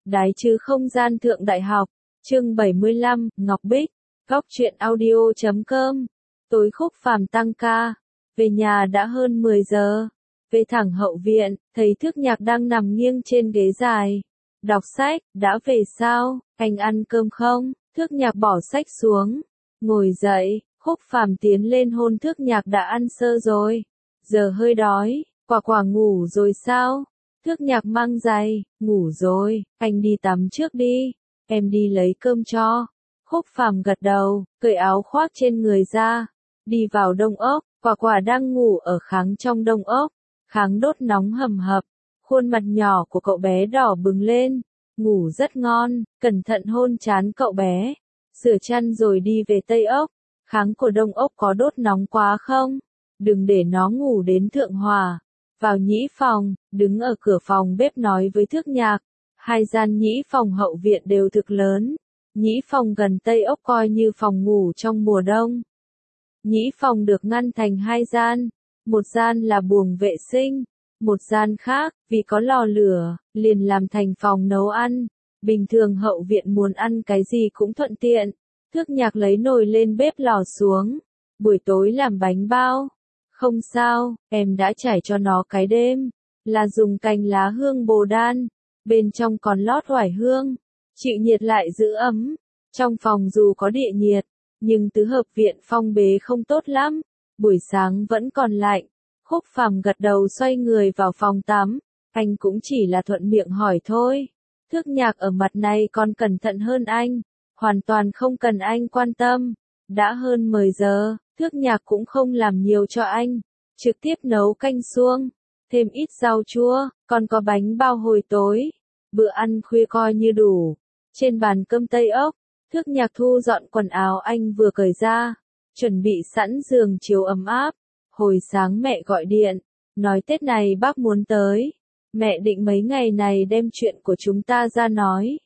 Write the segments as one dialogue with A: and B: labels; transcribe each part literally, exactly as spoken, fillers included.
A: Đái chứ không gian thượng đại học, chương bảy mươi lăm, Ngọc Bích, góc truyện audio chấm com. Tối Khúc Phàm tăng ca, về nhà đã hơn mười giờ. Về thẳng hậu viện, thấy Thước Nhạc đang nằm nghiêng trên ghế dài. Đọc sách, đã về sao, anh ăn cơm không? Thước Nhạc bỏ sách xuống, ngồi dậy, Khúc Phàm tiến lên hôn Thước Nhạc đã ăn sơ rồi. Giờ hơi đói, quả quả ngủ rồi sao? Thước Nhạc mang giày, ngủ rồi, anh đi tắm trước đi, em đi lấy cơm cho. Khúc Phàm gật đầu, cởi áo khoác trên người ra, đi vào đông ốc, quả quả đang ngủ ở kháng trong đông ốc, kháng đốt nóng hầm hập, khuôn mặt nhỏ của cậu bé đỏ bừng lên, ngủ rất ngon, cẩn thận hôn trán cậu bé, sửa chăn rồi đi về tây ốc. Kháng của đông ốc có đốt nóng quá không? Đừng để nó ngủ đến thượng hòa. Vào nhĩ phòng, đứng ở cửa phòng bếp nói với Thước Nhạc, hai gian nhĩ phòng hậu viện đều thực lớn. Nhĩ phòng gần tây ốc coi như phòng ngủ trong mùa đông. Nhĩ phòng được ngăn thành hai gian, một gian là buồng vệ sinh, một gian khác, vì có lò lửa, liền làm thành phòng nấu ăn. Bình thường hậu viện muốn ăn cái gì cũng thuận tiện. Thước Nhạc lấy nồi lên bếp lò xuống, buổi tối làm bánh bao. Không sao, em đã trải cho nó cái đêm, là dùng cành lá hương bồ đan, bên trong còn lót oải hương, chịu nhiệt lại giữ ấm. Trong phòng dù có địa nhiệt, nhưng tứ hợp viện phong bế không tốt lắm, buổi sáng vẫn còn lạnh. Khúc Phàm gật đầu xoay người vào phòng tắm, anh cũng chỉ là thuận miệng hỏi thôi. Thước Nhạc ở mặt này còn cẩn thận hơn anh, hoàn toàn không cần anh quan tâm. Đã hơn mười giờ, Thước Nhạc cũng không làm nhiều cho anh, trực tiếp nấu canh suông, thêm ít rau chua, còn có bánh bao hồi tối. Bữa ăn khuya coi như đủ. Trên bàn cơm tây ốc, Thước Nhạc thu dọn quần áo anh vừa cởi ra, chuẩn bị sẵn giường chiếu ấm áp. Hồi sáng mẹ gọi điện, nói Tết này bác muốn tới, mẹ định mấy ngày này đem chuyện của chúng ta ra nói.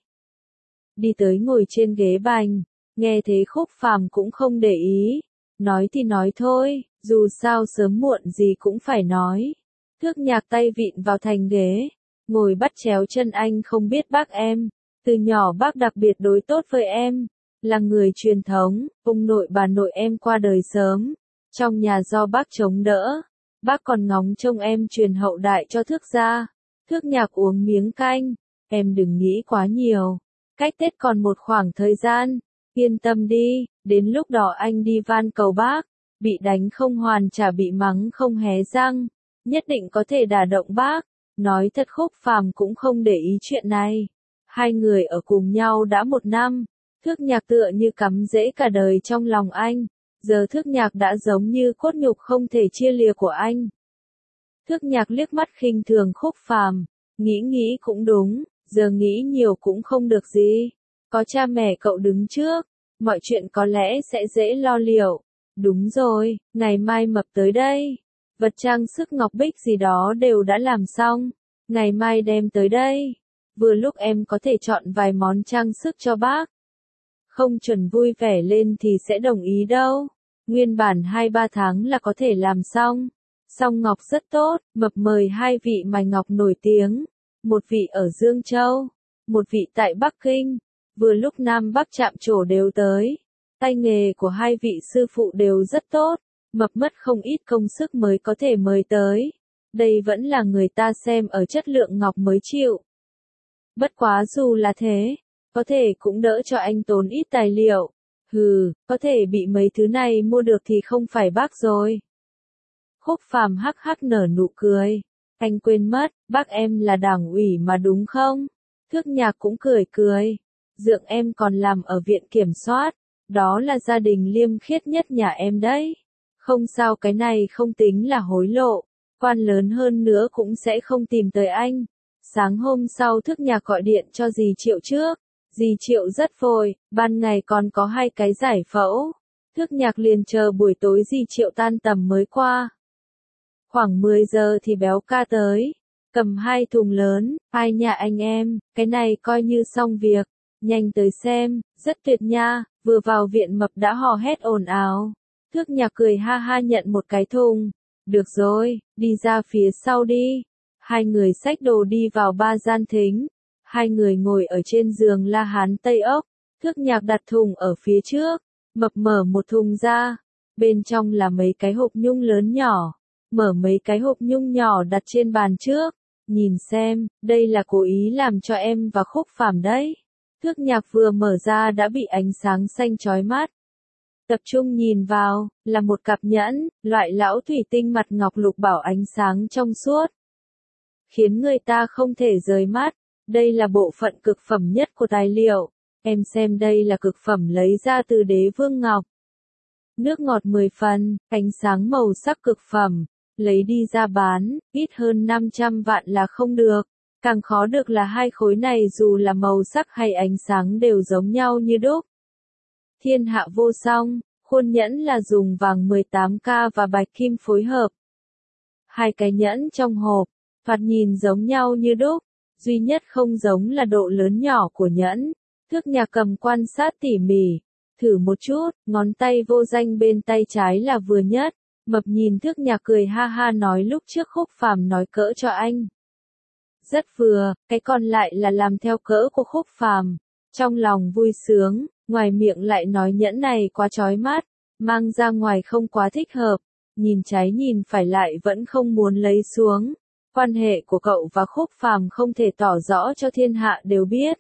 A: Đi tới ngồi trên ghế bành, nghe thế Khúc Phàm cũng không để ý, nói thì nói thôi, dù sao sớm muộn gì cũng phải nói. Thước Nhạc tay vịn vào thành ghế, ngồi bắt chéo chân anh. Không biết bác em, từ nhỏ bác đặc biệt đối tốt với em, là người truyền thống, ông nội bà nội em qua đời sớm, trong nhà do bác chống đỡ, bác còn ngóng trông em truyền hậu đại cho Thước gia. Thước Nhạc uống miếng canh, em đừng nghĩ quá nhiều, cách Tết còn một khoảng thời gian, yên tâm đi, đến lúc đó anh đi van cầu bác, bị đánh không hoàn trả bị mắng không hé răng, nhất định có thể đả động bác. Nói thật Khúc Phàm cũng không để ý chuyện này. Hai người ở cùng nhau đã một năm, Thước Nhạc tựa như cắm rễ cả đời trong lòng anh, giờ Thước Nhạc đã giống như cốt nhục không thể chia lìa của anh. Thước Nhạc liếc mắt khinh thường Khúc Phàm, nghĩ nghĩ cũng đúng, giờ nghĩ nhiều cũng không được gì. Có cha mẹ cậu đứng trước, mọi chuyện có lẽ sẽ dễ lo liệu. Đúng rồi, ngày mai Mập tới đây, vật trang sức ngọc bích gì đó đều đã làm xong, ngày mai đem tới đây. Vừa lúc em có thể chọn vài món trang sức cho bác. Không chuẩn vui vẻ lên thì sẽ đồng ý đâu. Nguyên bản hai ba tháng là có thể làm xong. Song ngọc rất tốt, Mập mời hai vị mài ngọc nổi tiếng, một vị ở Dương Châu, một vị tại Bắc Kinh. Vừa lúc Nam Bắc chạm trổ đều tới, tay nghề của hai vị sư phụ đều rất tốt, Mập mất không ít công sức mới có thể mời tới. Đây vẫn là người ta xem ở chất lượng ngọc mới chịu. Bất quá dù là thế, có thể cũng đỡ cho anh tốn ít tài liệu. Hừ, có thể bị mấy thứ này mua được thì không phải bác rồi. Khúc Phàm hắc hắc nở nụ cười. Anh quên mất, bác em là đảng ủy mà đúng không? Thước Nhạc cũng cười cười. Dượng em còn làm ở viện kiểm soát, đó là gia đình liêm khiết nhất nhà em đấy. Không sao, cái này không tính là hối lộ, quan lớn hơn nữa cũng sẽ không tìm tới anh. Sáng hôm sau Thước Nhạc gọi điện cho dì Triệu trước, dì Triệu rất vội, ban ngày còn có hai cái giải phẫu. Thước Nhạc liền chờ buổi tối dì Triệu tan tầm mới qua. Khoảng mười giờ thì béo ca tới, cầm hai thùng lớn, ai nhà anh em, cái này coi như xong việc, nhanh tới xem, rất tuyệt nha. Vừa vào viện Mập đã hò hét ồn ào. Thước Nhạc cười ha ha nhận một cái thùng, được rồi, đi ra phía sau đi. Hai người xách đồ đi vào ba gian thính, Hai người ngồi ở trên giường La Hán Tây ốc, Thước Nhạc đặt thùng ở phía trước, Mập mở một thùng ra, bên trong là mấy cái hộp nhung lớn nhỏ, mở mấy cái hộp nhung nhỏ đặt trên bàn trước, nhìn xem, đây là cố ý làm cho em và Khúc Phàm đấy. Thước Nhạc vừa mở ra đã bị ánh sáng xanh chói mắt. Tập trung nhìn vào, là một cặp nhẫn, loại lão thủy tinh mặt ngọc lục bảo ánh sáng trong suốt, khiến người ta không thể rời mắt. Đây là bộ phận cực phẩm nhất của tài liệu. Em xem đây là cực phẩm lấy ra từ Đế Vương Ngọc. Nước ngọt mười phần, ánh sáng màu sắc cực phẩm, lấy đi ra bán, ít hơn năm trăm vạn là không được. Càng khó được là hai khối này dù là màu sắc hay ánh sáng đều giống nhau như đúc. Thiên hạ vô song, khuôn nhẫn là dùng vàng mười tám ca và bạch kim phối hợp. Hai cái nhẫn trong hộp, thoạt nhìn giống nhau như đúc, duy nhất không giống là độ lớn nhỏ của nhẫn. Thước Nhạc cầm quan sát tỉ mỉ, thử một chút, ngón tay vô danh bên tay trái là vừa nhất. Mập nhìn Thước Nhạc cười ha ha nói lúc trước Khúc Phàm nói cỡ cho anh. Rất vừa, cái còn lại là làm theo cỡ của Khúc Phàm. Trong lòng vui sướng, ngoài miệng lại nói nhẫn này quá chói mắt, mang ra ngoài không quá thích hợp, nhìn trái nhìn phải lại vẫn không muốn lấy xuống. Quan hệ của cậu và Khúc Phàm không thể tỏ rõ cho thiên hạ đều biết.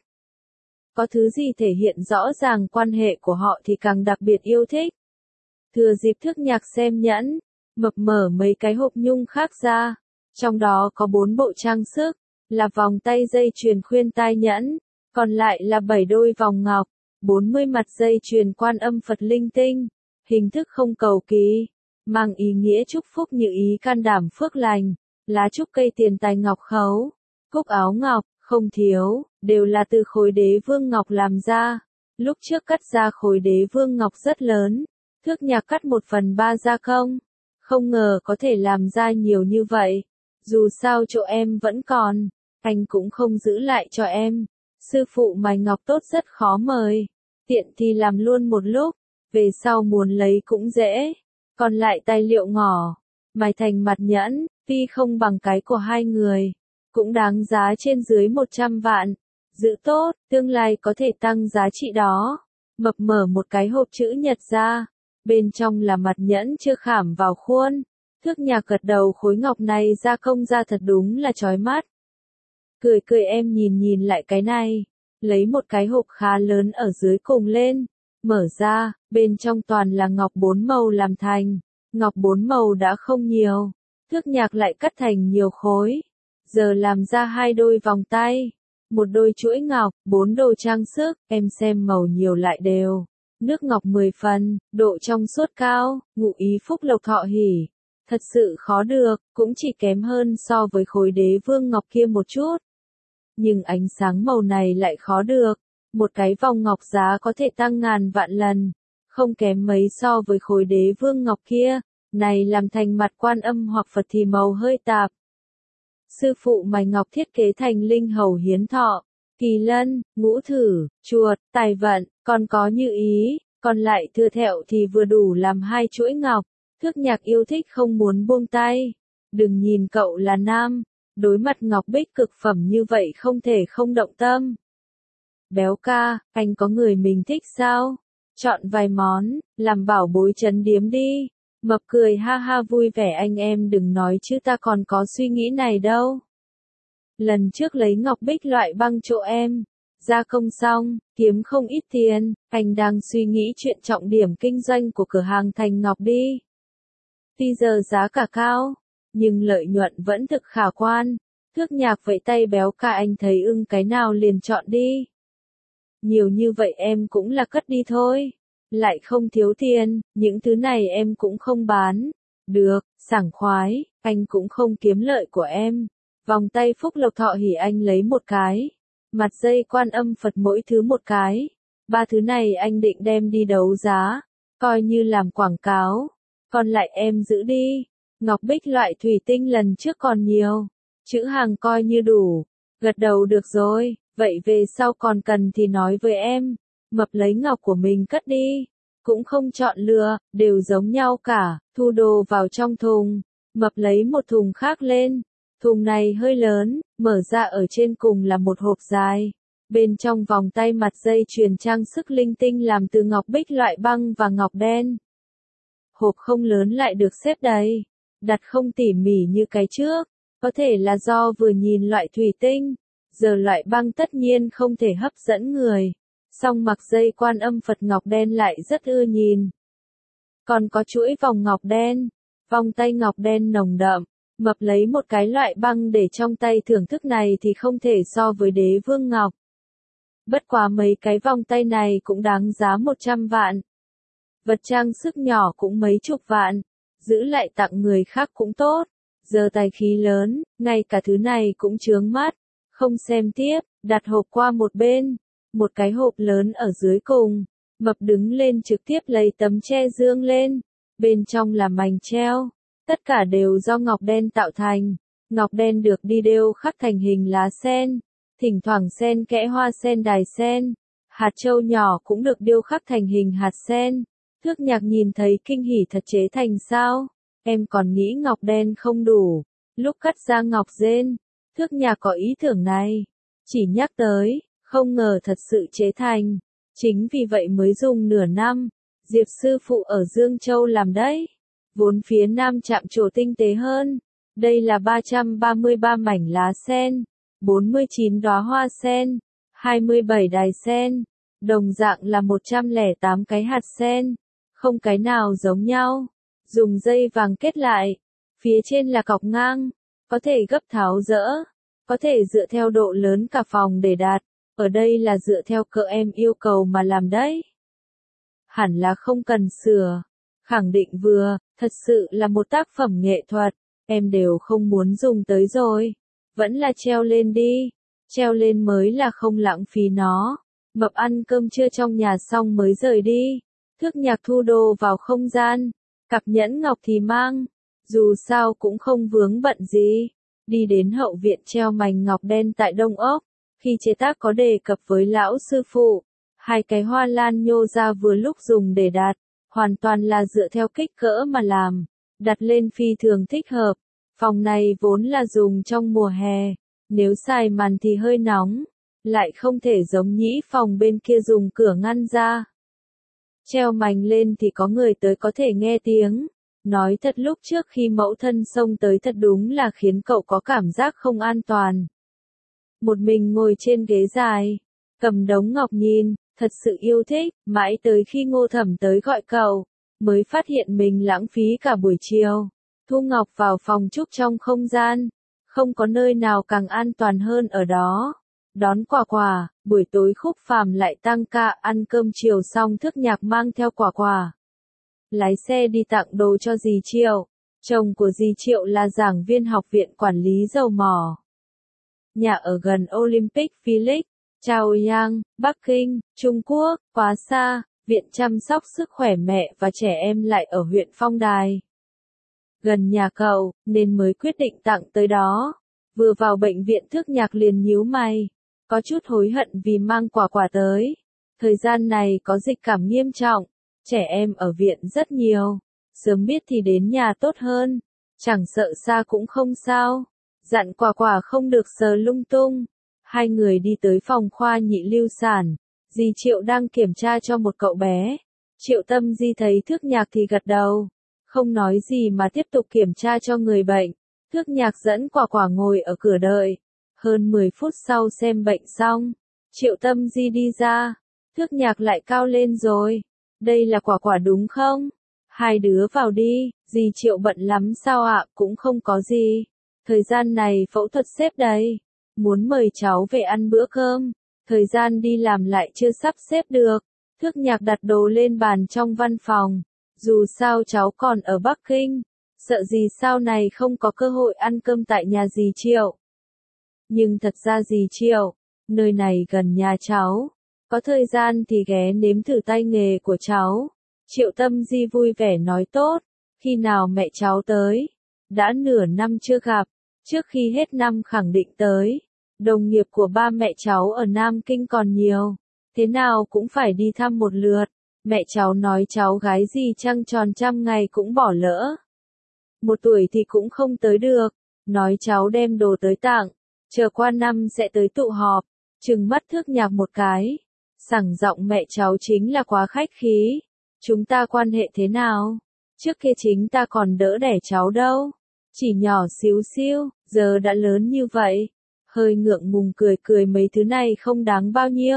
A: Có thứ gì thể hiện rõ ràng quan hệ của họ thì càng đặc biệt yêu thích. Thừa dịp Thước Nhạc xem nhẫn, Mập mở mấy cái hộp nhung khác ra, trong đó có bốn bộ trang sức, là vòng tay dây chuyền khuyên tai nhẫn, còn lại là bảy đôi vòng ngọc, bốn mươi mặt dây chuyền Quan Âm Phật linh tinh, hình thức không cầu kỳ, mang ý nghĩa chúc phúc như ý can đảm phước lành, lá trúc cây tiền tài ngọc khấu, cúc áo ngọc, không thiếu, đều là từ khối Đế Vương Ngọc làm ra. Lúc trước cắt ra khối Đế Vương Ngọc rất lớn, Thước Nhạc cắt một phần ba gia công, không ngờ có thể làm ra nhiều như vậy. Dù sao chỗ em vẫn còn, anh cũng không giữ lại cho em. Sư phụ mài ngọc tốt rất khó mời, tiện thì làm luôn một lúc, về sau muốn lấy cũng dễ. Còn lại tài liệu ngỏ, mài thành mặt nhẫn, tuy không bằng cái của hai người, cũng đáng giá trên dưới một trăm vạn. Giữ tốt, tương lai có thể tăng giá trị đó. Mập mở một cái hộp chữ nhật ra, bên trong là mặt nhẫn chưa khảm vào khuôn. Thước Nhạc gật đầu, khối ngọc này gia công ra thật đúng là chói mắt. Cười cười em nhìn nhìn lại cái này, lấy một cái hộp khá lớn ở dưới cùng lên, mở ra, bên trong toàn là ngọc bốn màu làm thành. Ngọc bốn màu đã không nhiều, Thước Nhạc lại cắt thành nhiều khối, giờ làm ra hai đôi vòng tay, một đôi chuỗi ngọc, bốn đồ trang sức, em xem màu nhiều lại đều. Nước ngọc mười phần, độ trong suốt cao, ngụ ý phúc lộc thọ hỷ. Thật sự khó được, cũng chỉ kém hơn so với khối Đế Vương Ngọc kia một chút. Nhưng ánh sáng màu này lại khó được, một cái vòng ngọc giá có thể tăng ngàn vạn lần, không kém mấy so với khối Đế Vương Ngọc kia, này làm thành mặt Quan Âm hoặc Phật thì màu hơi tạp. Sư phụ mài ngọc thiết kế thành linh hầu hiến thọ, kỳ lân, ngũ thử, chuột, tài vận, còn có như ý, còn lại thừa thẹo thì vừa đủ làm hai chuỗi ngọc. Thước Nhạc yêu thích không muốn buông tay. Đừng nhìn cậu là nam, đối mặt ngọc bích cực phẩm như vậy không thể không động tâm. Béo ca, anh có người mình thích sao? Chọn vài món, làm bảo bối trấn điếm đi. Mập cười ha ha vui vẻ, anh em đừng nói chứ ta còn có suy nghĩ này đâu. Lần trước lấy ngọc bích loại băng chỗ em, gia công xong, kiếm không ít tiền, anh đang suy nghĩ chuyện trọng điểm kinh doanh của cửa hàng Thành Ngọc đi. Tuy giờ giá cả cao, nhưng lợi nhuận vẫn thực khả quan. Thước Nhạc vẫy tay, béo ca anh thấy ưng cái nào liền chọn đi. Nhiều như vậy em cũng là cất đi thôi. Lại không thiếu tiền, những thứ này em cũng không bán. Được, sảng khoái, anh cũng không kiếm lợi của em. Vòng tay phúc lộc thọ hỷ anh lấy một cái. Mặt dây Quan Âm Phật mỗi thứ một cái. Ba thứ này anh định đem đi đấu giá, coi như làm quảng cáo. Còn lại em giữ đi. Ngọc bích loại thủy tinh lần trước còn nhiều, chữ hàng coi như đủ. Gật đầu được rồi, vậy về sau còn cần thì nói với em. Mập lấy ngọc của mình cất đi, cũng không chọn lựa, đều giống nhau cả, thu đồ vào trong thùng. Mập lấy một thùng khác lên, Thùng này hơi lớn, mở ra ở trên cùng là một hộp dài. Bên trong vòng tay mặt dây chuyền trang sức linh tinh làm từ ngọc bích loại băng và ngọc đen. Hộp không lớn lại được xếp đầy, đặt không tỉ mỉ như cái trước, có thể là do vừa nhìn loại thủy tinh, giờ loại băng tất nhiên không thể hấp dẫn người, song mặc dây Quan Âm Phật ngọc đen lại rất ưa nhìn. Còn có chuỗi vòng ngọc đen, vòng tay ngọc đen nồng đậm, mập lấy một cái loại băng để trong tay thưởng thức này thì không thể so với đế vương ngọc. Bất quá mấy cái vòng tay này cũng đáng giá một trăm vạn. Vật trang sức nhỏ cũng mấy chục vạn, giữ lại tặng người khác cũng tốt. Giờ tài khí lớn, ngay cả thứ này cũng chướng mắt, không xem tiếp, đặt hộp qua một bên, một cái hộp lớn ở dưới cùng, mập đứng lên trực tiếp lấy tấm che dương lên, bên trong là mảnh treo, tất cả đều do ngọc đen tạo thành, ngọc đen được đi đeo khắc thành hình lá sen, thỉnh thoảng xen kẽ hoa sen đài sen, hạt châu nhỏ cũng được điêu khắc thành hình hạt sen. Thước Nhạc nhìn thấy kinh hỉ thật, chế thành sao? Em còn nghĩ ngọc đen không đủ. Lúc cắt ra ngọc rên, Thước Nhạc có ý tưởng này. Chỉ nhắc tới, không ngờ thật sự chế thành. Chính vì vậy mới dùng nửa năm. Diệp sư phụ ở Dương Châu làm đấy. Vốn phía nam chạm trổ tinh tế hơn. Đây là ba trăm ba mươi ba mảnh lá sen, bốn mươi chín đóa hoa sen, hai mươi bảy đài sen. Đồng dạng là một trăm lẻ tám cái hạt sen. Không cái nào giống nhau. Dùng dây vàng kết lại. Phía trên là cọc ngang. Có thể gấp tháo dỡ. Có thể dựa theo độ lớn cả phòng để đặt. Ở đây là dựa theo cỡ em yêu cầu mà làm đấy. Hẳn là không cần sửa. Khẳng định vừa, thật sự là một tác phẩm nghệ thuật. Em đều không muốn dùng tới rồi. Vẫn là treo lên đi. Treo lên mới là không lãng phí nó. Mập ăn cơm trưa trong nhà xong mới rời đi. Thước Nhạc thu đồ vào không gian. Cặp nhẫn ngọc thì mang. Dù sao cũng không vướng bận gì. Đi đến hậu viện treo mảnh ngọc đen tại Đông Ốc. Khi chế tác có đề cập với lão sư phụ. Hai cái hoa lan nhô ra vừa lúc dùng để đặt. Hoàn toàn là dựa theo kích cỡ mà làm. Đặt lên phi thường thích hợp. Phòng này vốn là dùng trong mùa hè. Nếu xài màn thì hơi nóng. Lại không thể giống nhĩ phòng bên kia dùng cửa ngăn ra. Treo mảnh lên thì có người tới có thể nghe tiếng. Nói thật lúc trước khi mẫu thân xông tới thật đúng là khiến cậu có cảm giác không an toàn. Một mình ngồi trên ghế dài, cầm đống ngọc nhìn, thật sự yêu thích, mãi tới khi Ngô Thẩm tới gọi cậu, mới phát hiện mình lãng phí cả buổi chiều. Thu Ngọc vào phòng trúc trong không gian, không có nơi nào càng an toàn hơn ở đó. Đón quả quả, buổi tối Khúc Phàm lại tăng ca ăn cơm chiều xong Thước Nhạc mang theo quả quả. Lái xe đi tặng đồ cho dì Triệu. Chồng của dì Triệu là giảng viên học viện quản lý dầu mỏ. Nhà ở gần Olympic Village, Chaoyang, Bắc Kinh, Trung Quốc, quá xa, viện chăm sóc sức khỏe mẹ và trẻ em lại ở huyện Phong Đài. Gần nhà cậu, nên mới quyết định tặng tới đó. Vừa vào bệnh viện Thước Nhạc liền nhíu mày. Có chút hối hận vì mang quả quả tới. Thời gian này có dịch cảm nghiêm trọng. Trẻ em ở viện rất nhiều. Sớm biết thì đến nhà tốt hơn. Chẳng sợ xa cũng không sao. Dặn quả quả không được sờ lung tung. Hai người đi tới phòng khoa nhị lưu sản. Dì Triệu đang kiểm tra cho một cậu bé. Triệu Tâm Di thấy Thước Nhạc thì gật đầu. Không nói gì mà tiếp tục kiểm tra cho người bệnh. Thước Nhạc dẫn quả quả ngồi ở cửa đợi. Hơn mười phút sau xem bệnh xong. Triệu Tâm Di đi ra. Thước Nhạc lại cao lên rồi. Đây là quả quả đúng không? Hai đứa vào đi. Dì Triệu bận lắm sao ạ? Cũng không có gì. Thời gian này phẫu thuật xếp đầy. Muốn mời cháu về ăn bữa cơm. Thời gian đi làm lại chưa sắp xếp được. Thước Nhạc đặt đồ lên bàn trong văn phòng. Dù sao cháu còn ở Bắc Kinh. Sợ gì sau này không có cơ hội ăn cơm tại nhà dì Triệu. Nhưng thật ra dì Triệu, nơi này gần nhà cháu. Có thời gian thì ghé nếm thử tay nghề của cháu. Triệu Tâm Di vui vẻ nói tốt. Khi nào mẹ cháu tới? Đã nửa năm chưa gặp. Trước khi hết năm khẳng định tới. Đồng nghiệp của ba mẹ cháu ở Nam Kinh còn nhiều. Thế nào cũng phải đi thăm một lượt. Mẹ cháu nói cháu gái gì trăng tròn trăm ngày cũng bỏ lỡ. Một tuổi thì cũng không tới được. nói cháu đem đồ tới tặng, chờ qua năm sẽ tới tụ họp, trừng mắt Thước Nhạc một cái, sảng giọng mẹ cháu chính là quá khách khí, chúng ta quan hệ thế nào? Trước kia chính ta còn đỡ đẻ cháu đâu, chỉ nhỏ xíu xiu, giờ đã lớn như vậy, hơi ngượng ngùng cười cười mấy thứ này không đáng bao nhiêu.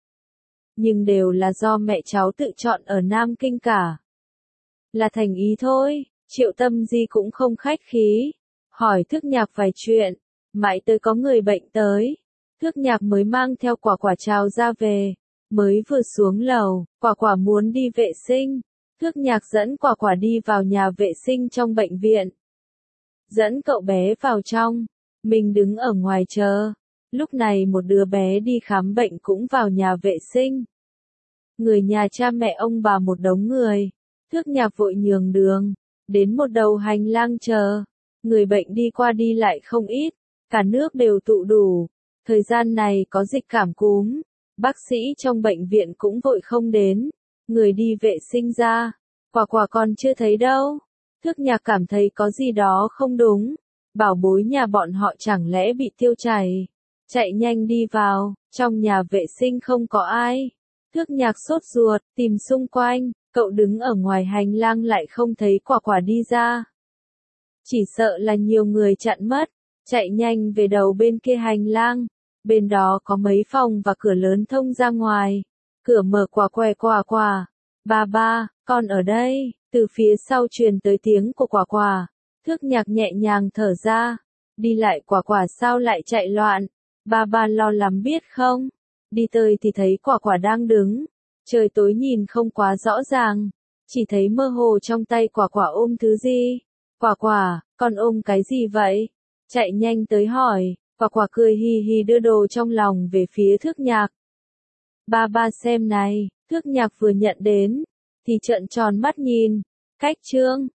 A: Nhưng đều là do mẹ cháu tự chọn ở Nam Kinh cả. Là thành ý thôi, Triệu Tâm Di cũng không khách khí, hỏi Thước Nhạc vài chuyện, mãi tới có người bệnh tới, Thước Nhạc mới mang theo Quả Quả chào ra về, mới vừa xuống lầu, Quả Quả muốn đi vệ sinh, Thước Nhạc dẫn Quả Quả đi vào nhà vệ sinh trong bệnh viện. Dẫn cậu bé vào trong, mình đứng ở ngoài chờ, lúc này một đứa bé đi khám bệnh cũng vào nhà vệ sinh. Người nhà cha mẹ ông bà một đống người, Thước Nhạc vội nhường đường, đến một đầu hành lang chờ, người bệnh đi qua đi lại không ít, cả nước đều tụ đủ, thời gian này có dịch cảm cúm, bác sĩ trong bệnh viện cũng vội không đến, người đi vệ sinh ra, Quả Quả còn chưa thấy đâu, Thước Nhạc cảm thấy có gì đó không đúng, bảo bối nhà bọn họ chẳng lẽ bị tiêu chảy, chạy nhanh đi vào, trong nhà vệ sinh không có ai. Thước Nhạc sốt ruột, tìm xung quanh, cậu đứng ở ngoài hành lang lại không thấy Quả Quả đi ra. Chỉ sợ là nhiều người chặn mất, chạy nhanh về đầu bên kia hành lang, bên đó có mấy phòng và cửa lớn thông ra ngoài, cửa mở Quả què Quả Quả, ba ba, con ở đây, từ phía sau truyền tới tiếng của Quả Quả, Thước Nhạc nhẹ nhàng thở ra, đi lại Quả Quả sao lại chạy loạn, ba ba lo lắm biết không? Đi tới thì thấy Quả Quả đang đứng, trời tối nhìn không quá rõ ràng, chỉ thấy mơ hồ trong tay Quả Quả ôm thứ gì. Quả Quả, con ôm cái gì vậy? Chạy nhanh tới hỏi, Quả Quả cười hì hì đưa đồ trong lòng về phía Thước Nhạc. Ba ba xem này, Thước Nhạc vừa nhận đến, thì trợn tròn mắt nhìn, cách trương,